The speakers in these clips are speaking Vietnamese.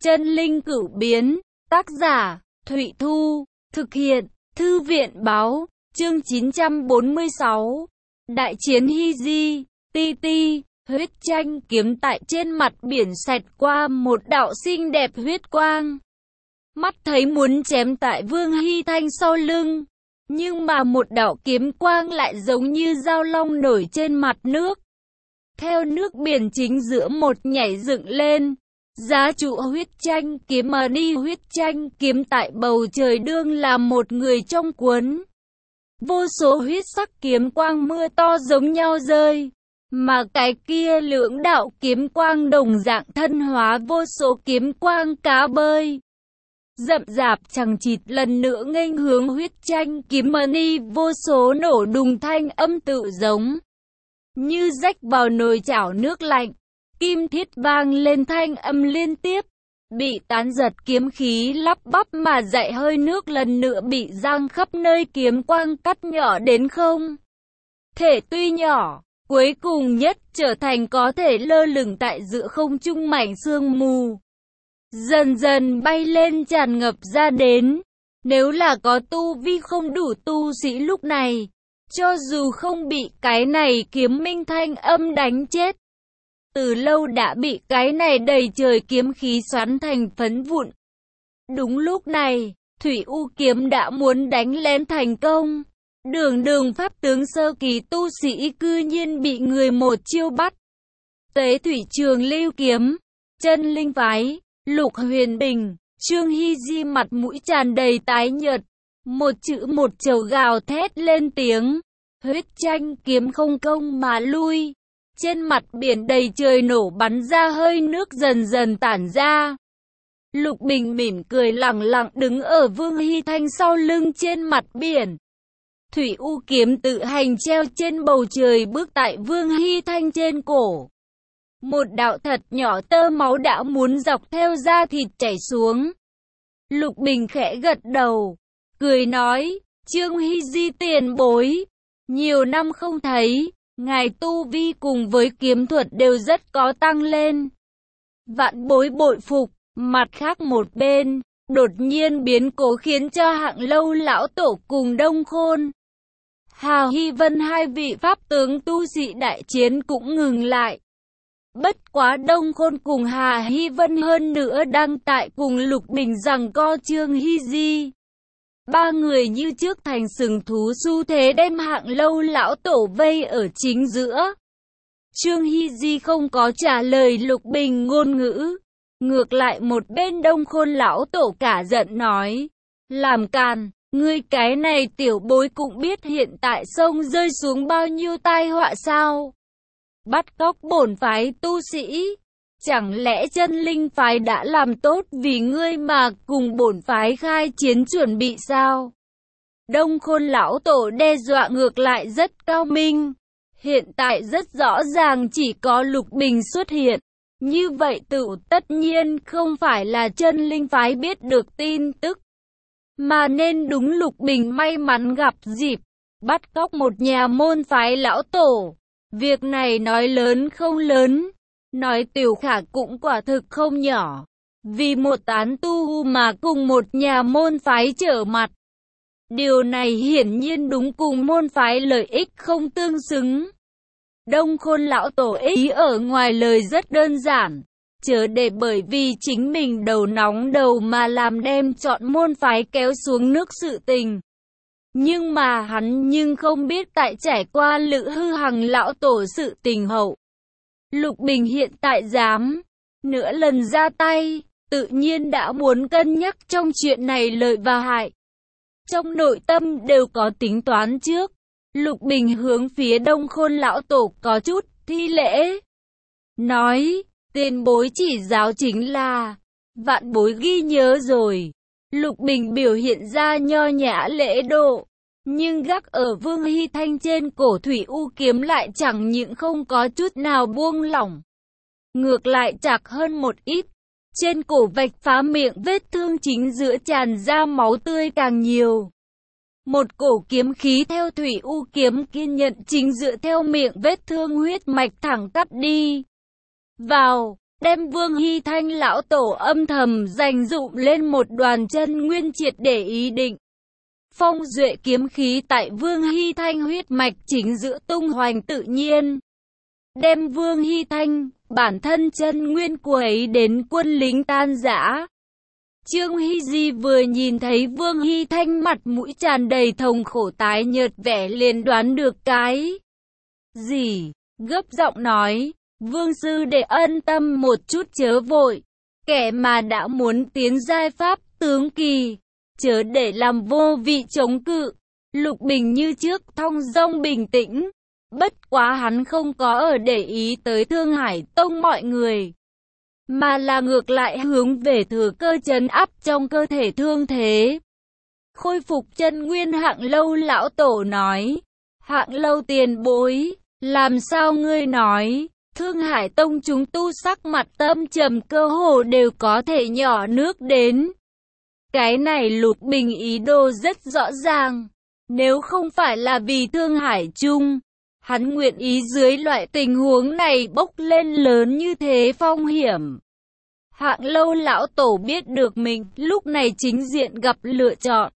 Chân linh cửu biến, tác giả, Thụy Thu, thực hiện, Thư viện báo, chương 946. Đại chiến Hy Di, Ti Ti, huyết tranh kiếm tại trên mặt biển xẹt qua một đạo xinh đẹp huyết quang. Mắt thấy muốn chém tại Vương Hy Thanh sau lưng, nhưng mà một đạo kiếm quang lại giống như dao long nổi trên mặt nước. Theo nước biển chính giữa một nhảy dựng lên, giá trụ huyết tranh kiếm mà đi huyết tranh kiếm tại bầu trời đương là một người trong cuốn. Vô số huyết sắc kiếm quang mưa to giống nhau rơi, mà cái kia lưỡng đạo kiếm quang đồng dạng thân hóa vô số kiếm quang cá bơi. Rậm rạp chằng chịt lần nữa nghênh hướng huyết tranh kiếm mà đi, vô số nổ đùng thanh âm tự giống như rách vào nồi chảo nước lạnh. Kim thiết vang lên thanh âm liên tiếp, bị tán giật kiếm khí lắp bắp mà dậy hơi nước lần nữa bị giăng khắp nơi, kiếm quang cắt nhỏ đến không thể tuy nhỏ, cuối cùng nhất trở thành có thể lơ lửng tại giữa không trung mảnh sương mù. Dần dần bay lên tràn ngập ra đến, nếu là có tu vi không đủ tu sĩ lúc này, cho dù không bị cái này kiếm minh thanh âm đánh chết, từ lâu đã bị cái này đầy trời kiếm khí xoắn thành phấn vụn. Đúng lúc này, Thủy U kiếm đã muốn đánh lén thành công. Đường pháp tướng sơ kỳ tu sĩ cư nhiên bị người một chiêu bắt. Tế Thủy Trường Lưu kiếm, Chân Linh phái, Lục Huyền Bình, Trương Hy Di mặt mũi tràn đầy tái nhợt, một chữ một chầu gào thét lên tiếng. Huyết tranh kiếm không công mà lui. Trên mặt biển đầy trời nổ bắn ra hơi nước dần dần tản ra. Lục Bình mỉm cười lẳng lặng đứng ở Vương Hy Thanh sau lưng trên mặt biển. Thủy U kiếm tự hành treo trên bầu trời bước tại Vương Hy Thanh trên cổ. Một đạo thật nhỏ tơ máu đã muốn dọc theo da thịt chảy xuống. Lục Bình khẽ gật đầu, cười nói, Trương Hy Di tiền bối, nhiều năm không thấy, ngài tu vi cùng với kiếm thuật đều rất có tăng lên. Vạn bối bội phục. Mặt khác một bên, đột nhiên biến cố khiến cho Hạng Lâu lão tổ cùng Đông Khôn, Hà Hy Vân hai vị pháp tướng tu sĩ đại chiến cũng ngừng lại. Bất quá Đông Khôn cùng Hà Hy Vân hơn nữa đang tại cùng Lục Bình giằng co Trương Hy Di. Ba người như trước thành sừng thú xu thế đem Hạng Lâu lão tổ vây ở chính giữa. Trương Hy Di không có trả lời Lục Bình ngôn ngữ. Ngược lại một bên Đông Khôn lão tổ cả giận nói, làm càn, ngươi cái này tiểu bối cũng biết hiện tại sông rơi xuống bao nhiêu tai họa sao? Bắt cóc bổn phái tu sĩ, chẳng lẽ Chân Linh phái đã làm tốt vì ngươi mà cùng bổn phái khai chiến chuẩn bị sao? Đông Khôn lão tổ đe dọa ngược lại rất cao minh, hiện tại rất rõ ràng chỉ có Lục Bình xuất hiện. Như vậy tự tất nhiên không phải là Chân Linh phái biết được tin tức, mà nên đúng Lục Bình may mắn gặp dịp, bắt cóc một nhà môn phái lão tổ. Việc này nói lớn không lớn, nói tiểu khả cũng quả thực không nhỏ. Vì một tán tu mà cùng một nhà môn phái trở mặt. Điều này hiển nhiên đúng cùng môn phái lợi ích không tương xứng. Đông Khôn lão tổ ý ở ngoài lời rất đơn giản, chớ để bởi vì chính mình đầu nóng đầu mà làm đem chọn môn phái kéo xuống nước sự tình. Nhưng mà hắn nhưng không biết tại trải qua Lữ Hư Hằng lão tổ sự tình hậu, Lục Bình hiện tại dám nửa lần ra tay, tự nhiên đã muốn cân nhắc trong chuyện này lợi và hại. Trong nội tâm đều có tính toán trước. Lục Bình hướng phía Đông Khôn lão tổ có chút thi lễ, nói, tiền bối chỉ giáo chính là, vạn bối ghi nhớ rồi. Lục Bình biểu hiện ra nho nhã lễ độ, nhưng gác ở Vương Hy Thanh trên cổ Thủy U kiếm lại chẳng những không có chút nào buông lỏng, ngược lại chặt hơn một ít. Trên cổ vạch phá miệng vết thương chính giữa tràn ra máu tươi càng nhiều. Một cổ kiếm khí theo Thủy U kiếm kiên nhận chính dựa theo miệng vết thương huyết mạch thẳng cắt đi vào. đem Vương Hy Thanh lão tổ âm thầm dành dụm lên một đoàn chân nguyên triệt để ý định. Phong duệ kiếm khí tại Vương Hy Thanh huyết mạch chính giữa tung hoành tự nhiên. Đem Vương Hy Thanh, bản thân chân nguyên quấy đến quân lính tan rã. Trương Hy Di vừa nhìn thấy Vương Hy Thanh mặt mũi tràn đầy thống khổ tái nhợt vẻ liền đoán được cái gì, gấp giọng nói, Vương sư đệ ân tâm một chút chớ vội, kẻ mà đã muốn tiến giai pháp tướng kỳ, chớ để làm vô vị chống cự. Lục Bình như trước thong dong bình tĩnh, bất quá hắn không có ở để ý tới Thương Hải Tông mọi người, mà là ngược lại hướng về thừa cơ trấn áp trong cơ thể thương thế. Khôi phục chân nguyên Hạng Lâu lão tổ nói, Hạng Lâu tiền bối, làm sao ngươi nói, Thương Hải Tông chúng tu sắc mặt tâm trầm cơ hồ đều có thể nhỏ nước đến. Cái này Lục Bình ý đồ rất rõ ràng, nếu không phải là vì Thương Hải Trung, hắn nguyện ý dưới loại tình huống này bốc lên lớn như thế phong hiểm. Hạng Lâu lão tổ biết được mình lúc này chính diện gặp lựa chọn.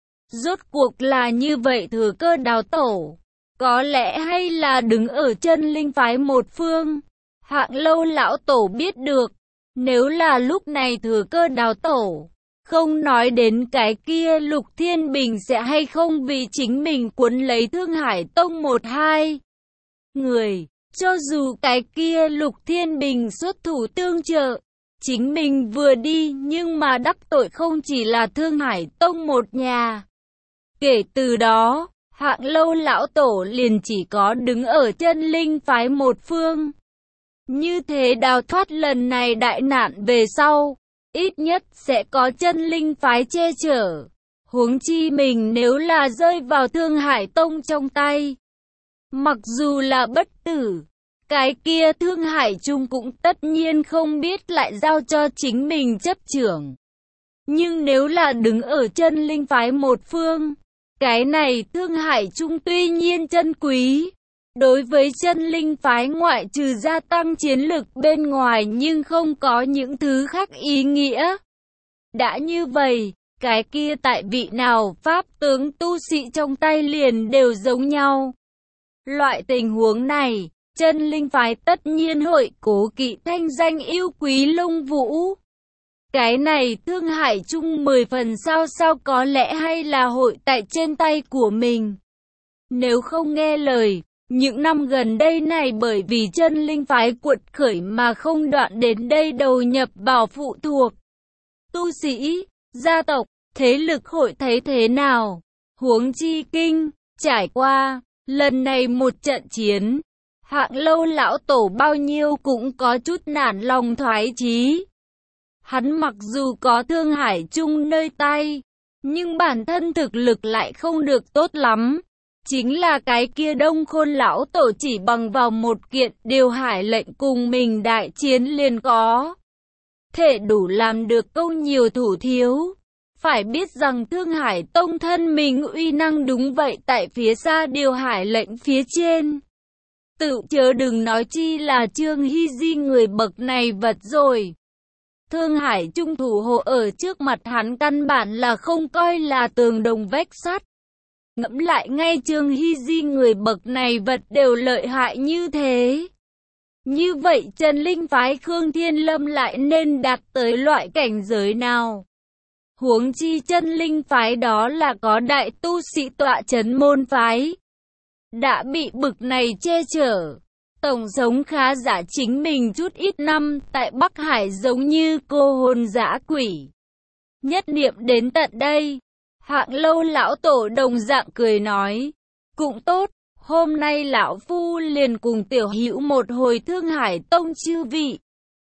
Rốt cuộc là như vậy thừa cơ đào tổ, có lẽ hay là đứng ở chân linh phái một phương. Hạng Lâu lão tổ biết được, nếu là lúc này thừa cơ đào tổ, không nói đến cái kia Lục Thiên Bình sẽ hay không vì chính mình cuốn lấy Thương Hải Tông một hai người, cho dù cái kia Lục Thiên Bình xuất thủ tương trợ, chính mình vừa đi nhưng mà đắc tội không chỉ là Thương Hải Tông một nhà. Kể từ đó, Hạng Lâu lão tổ liền chỉ có đứng ở chân linh phái một phương. Như thế đào thoát lần này đại nạn về sau, ít nhất sẽ có chân linh phái che chở. Huống chi mình nếu là rơi vào Thương Hải Tông trong tay, mặc dù là bất tử, cái kia Thương Hải Trung cũng tất nhiên không biết lại giao cho chính mình chấp trưởng. Nhưng nếu là đứng ở chân linh phái một phương, cái này Thương Hải Trung tuy nhiên chân quý, đối với chân linh phái ngoại trừ gia tăng chiến lực bên ngoài nhưng không có những thứ khác ý nghĩa. Đã như vậy, cái kia tại vị nào pháp tướng tu sĩ trong tay liền đều giống nhau. Loại tình huống này, chân linh phái tất nhiên hội cố kỵ thanh danh yêu quý Lông Vũ. Cái này Thương Hải Trung 10 phần sao có lẽ hay là hội tại trên tay của mình. Nếu không nghe lời, những năm gần đây này bởi vì chân linh phái cuột khởi mà không đoạn đến đây đầu nhập vào phụ thuộc tu sĩ, gia tộc, thế lực hội thấy thế nào? Huống chi kinh, trải qua lần này một trận chiến, Hạng Lâu lão tổ bao nhiêu cũng có chút nản lòng thoái chí. Hắn mặc dù có Thương Hải Trung nơi tay, nhưng bản thân thực lực lại không được tốt lắm. Chính là cái kia Đông Khôn lão tổ chỉ bằng vào một kiện điều hải lệnh cùng mình đại chiến liền có thể đủ làm được câu nhiều thủ thiếu. Phải biết rằng Thương Hải Tông thân mình uy năng đúng vậy tại phía xa điều hải lệnh phía trên. Tự chớ đừng nói chi là Trương Hy Di người bậc này vật rồi. Thương Hải Trung thủ hộ ở trước mặt hắn căn bản là không coi là tường đồng vách sắt. Ngẫm lại ngay Trương Hy Di người bậc này vật đều lợi hại như thế. Như vậy chân linh phái Khương Thiên Lâm lại nên đạt tới loại cảnh giới nào? Huống chi chân linh phái đó là có đại tu sĩ tọa trấn môn phái. Đã bị bực này che chở. Tổng sống khá giả chính mình chút ít năm tại Bắc Hải giống như cô hồn dã quỷ. Nhất niệm đến tận đây, Hạng Lâu lão tổ đồng dạng cười nói, cũng tốt, hôm nay lão phu liền cùng tiểu hữu một hồi Thương Hải Tông chư vị.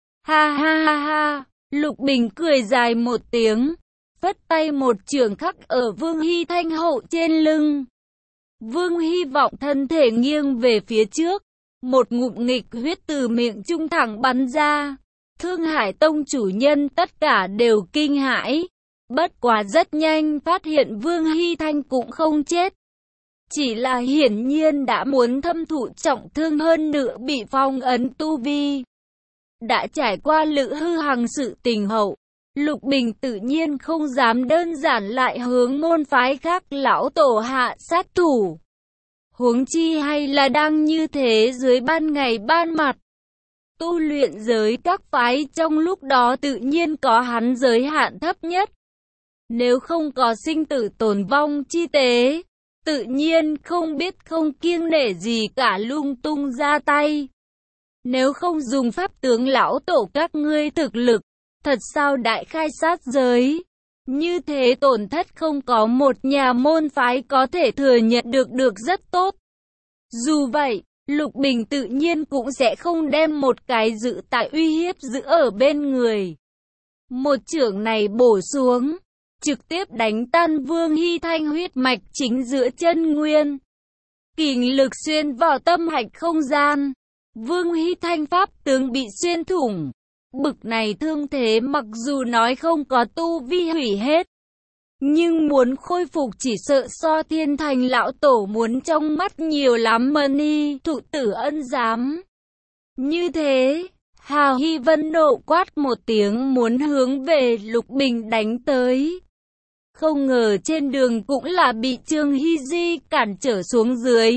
Ha ha ha ha, Lục Bình cười dài một tiếng, phất tay một chưởng khắc ở Vương Hy Thanh hậu trên lưng. Vương Hy vọng thân thể nghiêng về phía trước, một ngụm nghịch huyết từ miệng trung thẳng bắn ra. Thương Hải Tông chủ nhân tất cả đều kinh hãi. Bất quá rất nhanh phát hiện Vương Hy Thanh cũng không chết. Chỉ là hiển nhiên đã muốn thâm thụ trọng thương hơn nữa bị phong ấn tu vi. đã trải qua Lữ Hư Hằng sự tình hậu, Lục Bình tự nhiên không dám đơn giản lại hướng môn phái khác lão tổ hạ sát thủ. Huống chi hay là đang như thế dưới ban ngày ban mặt. Tu luyện giới các phái trong lúc đó tự nhiên có hắn giới hạn thấp nhất. Nếu không có sinh tử tồn vong chi tế, tự nhiên không biết không kiêng nể gì cả lung tung ra tay. Nếu không dùng pháp tướng lão tổ các ngươi thực lực, thật sao đại khai sát giới. Như thế tổn thất không có một nhà môn phái có thể thừa nhận được rất tốt. Dù vậy, Lục Bình tự nhiên cũng sẽ không đem một cái dự tại uy hiếp giữ ở bên người. Một chưởng này bổ xuống, trực tiếp đánh tan Vương Hy Thanh huyết mạch chính giữa chân nguyên. Kình lực xuyên vào tâm hạch không gian. Vương Hy Thanh pháp tướng bị xuyên thủng. Bực này thương thế mặc dù nói không có tu vi hủy hết, nhưng muốn khôi phục chỉ sợ so Thiên Thành lão tổ muốn trong mắt nhiều lắm. Mani thụ tử ân giám. Như thế, Hào Hy Vân nộ quát một tiếng muốn hướng về Lục Bình đánh tới. Không ngờ trên đường cũng là bị Trương Hy Di cản trở xuống dưới.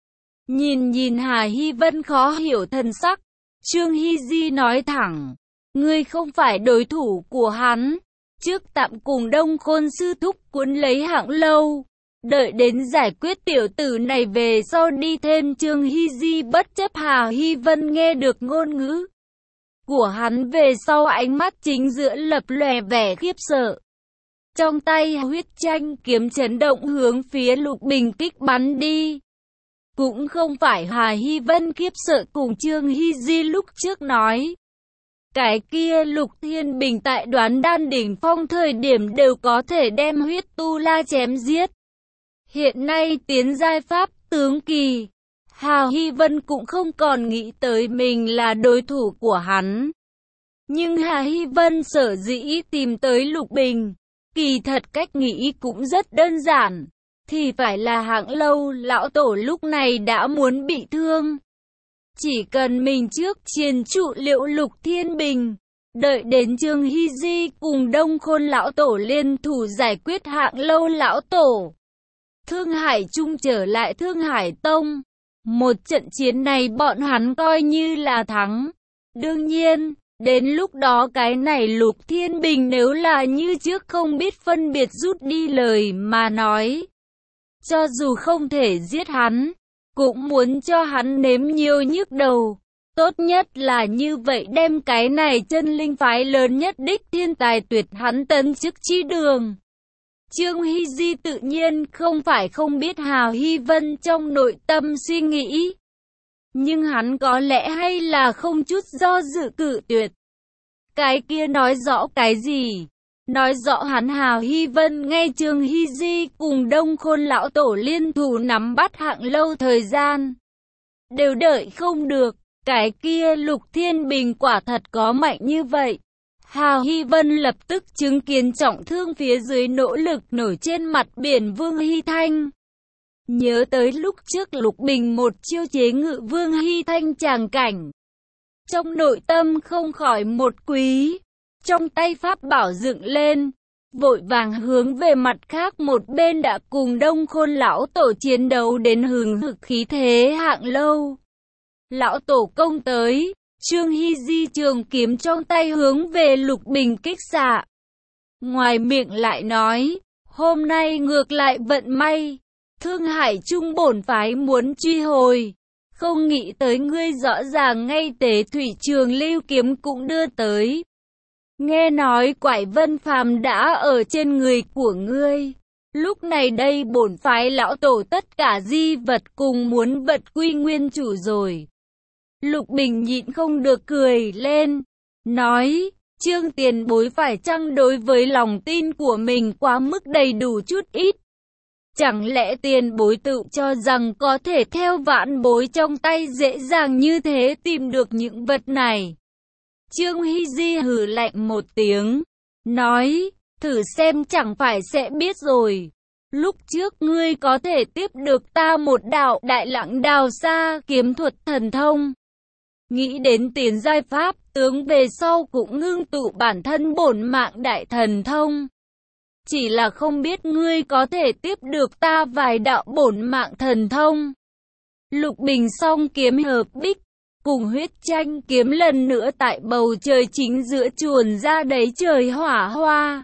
Nhìn Hà Hy Vân khó hiểu thần sắc, Trương Hy Di nói thẳng, ngươi không phải đối thủ của hắn. Trước tạm cùng Đông Khôn sư thúc cuốn lấy Hạng Lâu, đợi đến giải quyết tiểu tử này về sau đi thêm. Trương Hy Di bất chấp Hà Hy Vân nghe được ngôn ngữ của hắn về sau, ánh mắt chính giữa lập lòe vẻ khiếp sợ. Trong tay huyết tranh kiếm chấn động hướng phía Lục Bình kích bắn đi. Cũng không phải Hà Hy Vân khiếp sợ cùng Trương Hy Di lúc trước nói. Cái kia Lục Thiên Bình tại Đoán Đan đỉnh phong thời điểm đều có thể đem huyết tu la chém giết. Hiện nay tiến giai pháp tướng kỳ, Hà Hy Vân cũng không còn nghĩ tới mình là đối thủ của hắn. Nhưng Hà Hy Vân sở dĩ tìm tới Lục Bình, kỳ thật cách nghĩ cũng rất đơn giản, thì phải là Hạng Lâu lão tổ lúc này đã muốn bị thương. Chỉ cần mình trước triền trụ liệu Lục Thiên Bình, đợi đến Trương Hy Di cùng Đông Khôn lão tổ liên thủ giải quyết Hạng Lâu lão tổ, Thương Hải Trung trở lại Thương Hải Tông. Một trận chiến này bọn hắn coi như là thắng. Đương nhiên, đến lúc đó cái này Lục Thiên Bình nếu là như trước không biết phân biệt rút đi lời mà nói, cho dù không thể giết hắn, cũng muốn cho hắn nếm nhiều nhức đầu. Tốt nhất là như vậy, đem cái này chân linh phái lớn nhất đích thiên tài tuyệt hắn tấn chức chi đường. Trương Hy Di tự nhiên không phải không biết Hà Hy Vân trong nội tâm suy nghĩ, nhưng hắn có lẽ hay là không chút do dự cự tuyệt. Cái kia nói rõ cái gì? Nói rõ hắn Hà Hy Vân nghe Trương Hy Di cùng Đông Khôn lão tổ liên thủ nắm bắt Hạng Lâu thời gian, đều đợi không được. Cái kia Lục Thiên Bình quả thật có mạnh như vậy. Hà Hy Vân lập tức chứng kiến trọng thương phía dưới nỗ lực nổi trên mặt biển Vương Hy Thanh. Nhớ tới lúc trước Lục Bình một chiêu chế ngự Vương Hy Thanh tràng cảnh, trong nội tâm không khỏi một quý. Trong tay pháp bảo dựng lên, vội vàng hướng về mặt khác một bên đã cùng Đông Khôn lão tổ chiến đấu đến hừng hực khí thế. Hạng Lâu lão tổ công tới, Trương Hy Di trường kiếm trong tay hướng về Lục Bình kích xạ. Ngoài miệng lại nói, hôm nay ngược lại vận may, Thương Hải Trung bổn phái muốn truy hồi, không nghĩ tới ngươi rõ ràng ngay Tế Thủy Trường Lưu kiếm cũng đưa tới. Nghe nói Quải Vân Phàm đã ở trên người của ngươi. Lúc này đây bổn phái lão tổ tất cả di vật cùng muốn vật quy nguyên chủ rồi. Lục Bình nhịn không được cười lên, nói, Trương tiền bối phải chăng đối với lòng tin của mình quá mức đầy đủ chút ít? Chẳng lẽ tiền bối tự cho rằng có thể theo vãn bối trong tay dễ dàng như thế tìm được những vật này? Trương Hy Di hừ lạnh một tiếng, nói, thử xem chẳng phải sẽ biết rồi. Lúc trước ngươi có thể tiếp được ta một đạo Đại Lặng Đào Sa kiếm thuật thần thông, Nghĩ đến tiến giai pháp tướng về sau cũng ngưng tụ bản thân bổn mạng đại thần thông. Chỉ là không biết ngươi có thể tiếp được ta vài đạo bổn mạng thần thông. Lục Bình song kiếm hợp bích, cùng huyết tranh kiếm lần nữa tại bầu trời chính giữa chuồn ra đấy trời hỏa hoa.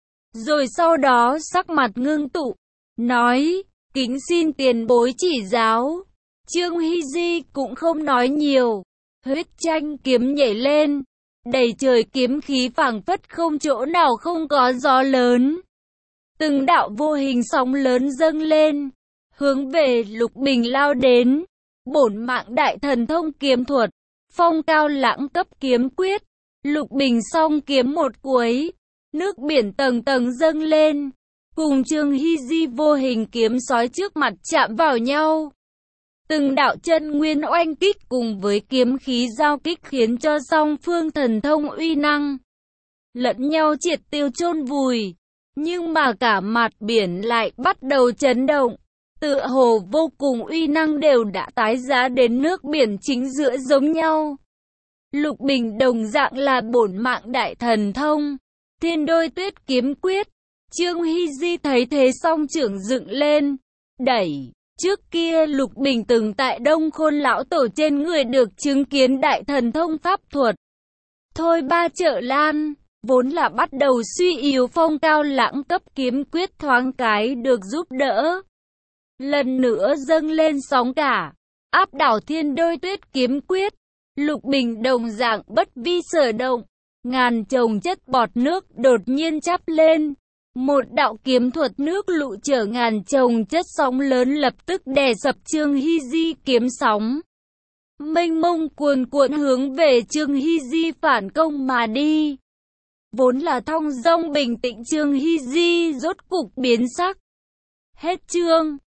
Rồi sau đó sắc mặt ngưng tụ, nói, kính xin tiền bối chỉ giáo. Trương Hy Di cũng không nói nhiều, huyết tranh kiếm nhảy lên, đầy trời kiếm khí phảng phất không chỗ nào không có gió lớn. Từng đạo vô hình sóng lớn dâng lên, hướng về Lục Bình lao đến. Bổn mạng đại thần thông kiếm thuật, phong cao lãng cấp kiếm quyết. Lục Bình song kiếm một cuối, nước biển tầng tầng dâng lên, cùng Trương Hy Di vô hình kiếm sói trước mặt chạm vào nhau. Từng đạo chân nguyên oanh kích cùng với kiếm khí giao kích khiến cho song phương thần thông uy năng lẫn nhau triệt tiêu chôn vùi. Nhưng mà cả mặt biển lại bắt đầu chấn động, tựa hồ vô cùng uy năng đều đã tái giá đến nước biển chính giữa giống nhau. Lục Bình đồng dạng là bổn mạng đại thần thông, Thiên Đôi Tuyết kiếm quyết. Trương Hy Di thấy thế song trưởng dựng lên, đẩy. Trước kia Lục Bình từng tại Đông Khôn lão tổ trên người được chứng kiến đại thần thông pháp thuật. Thôi Ba Trợ Lan, vốn là bắt đầu suy yếu phong cao lãng cấp kiếm quyết thoáng cái được giúp đỡ. Lần nữa dâng lên sóng cả, áp đảo Thiên Đôi Tuyết kiếm quyết. Lục Bình đồng dạng bất vi sở động, ngàn chồng chất bọt nước đột nhiên chắp lên. Một đạo kiếm thuật nước lụ chở ngàn chồng chất sóng lớn lập tức đè sập Trương Hy Di kiếm sóng. Mênh mông cuồn cuộn hướng về Trương Hy Di phản công mà đi. Vốn là thong dong bình tĩnh Trương Hy Di rốt cục biến sắc. Hết chương.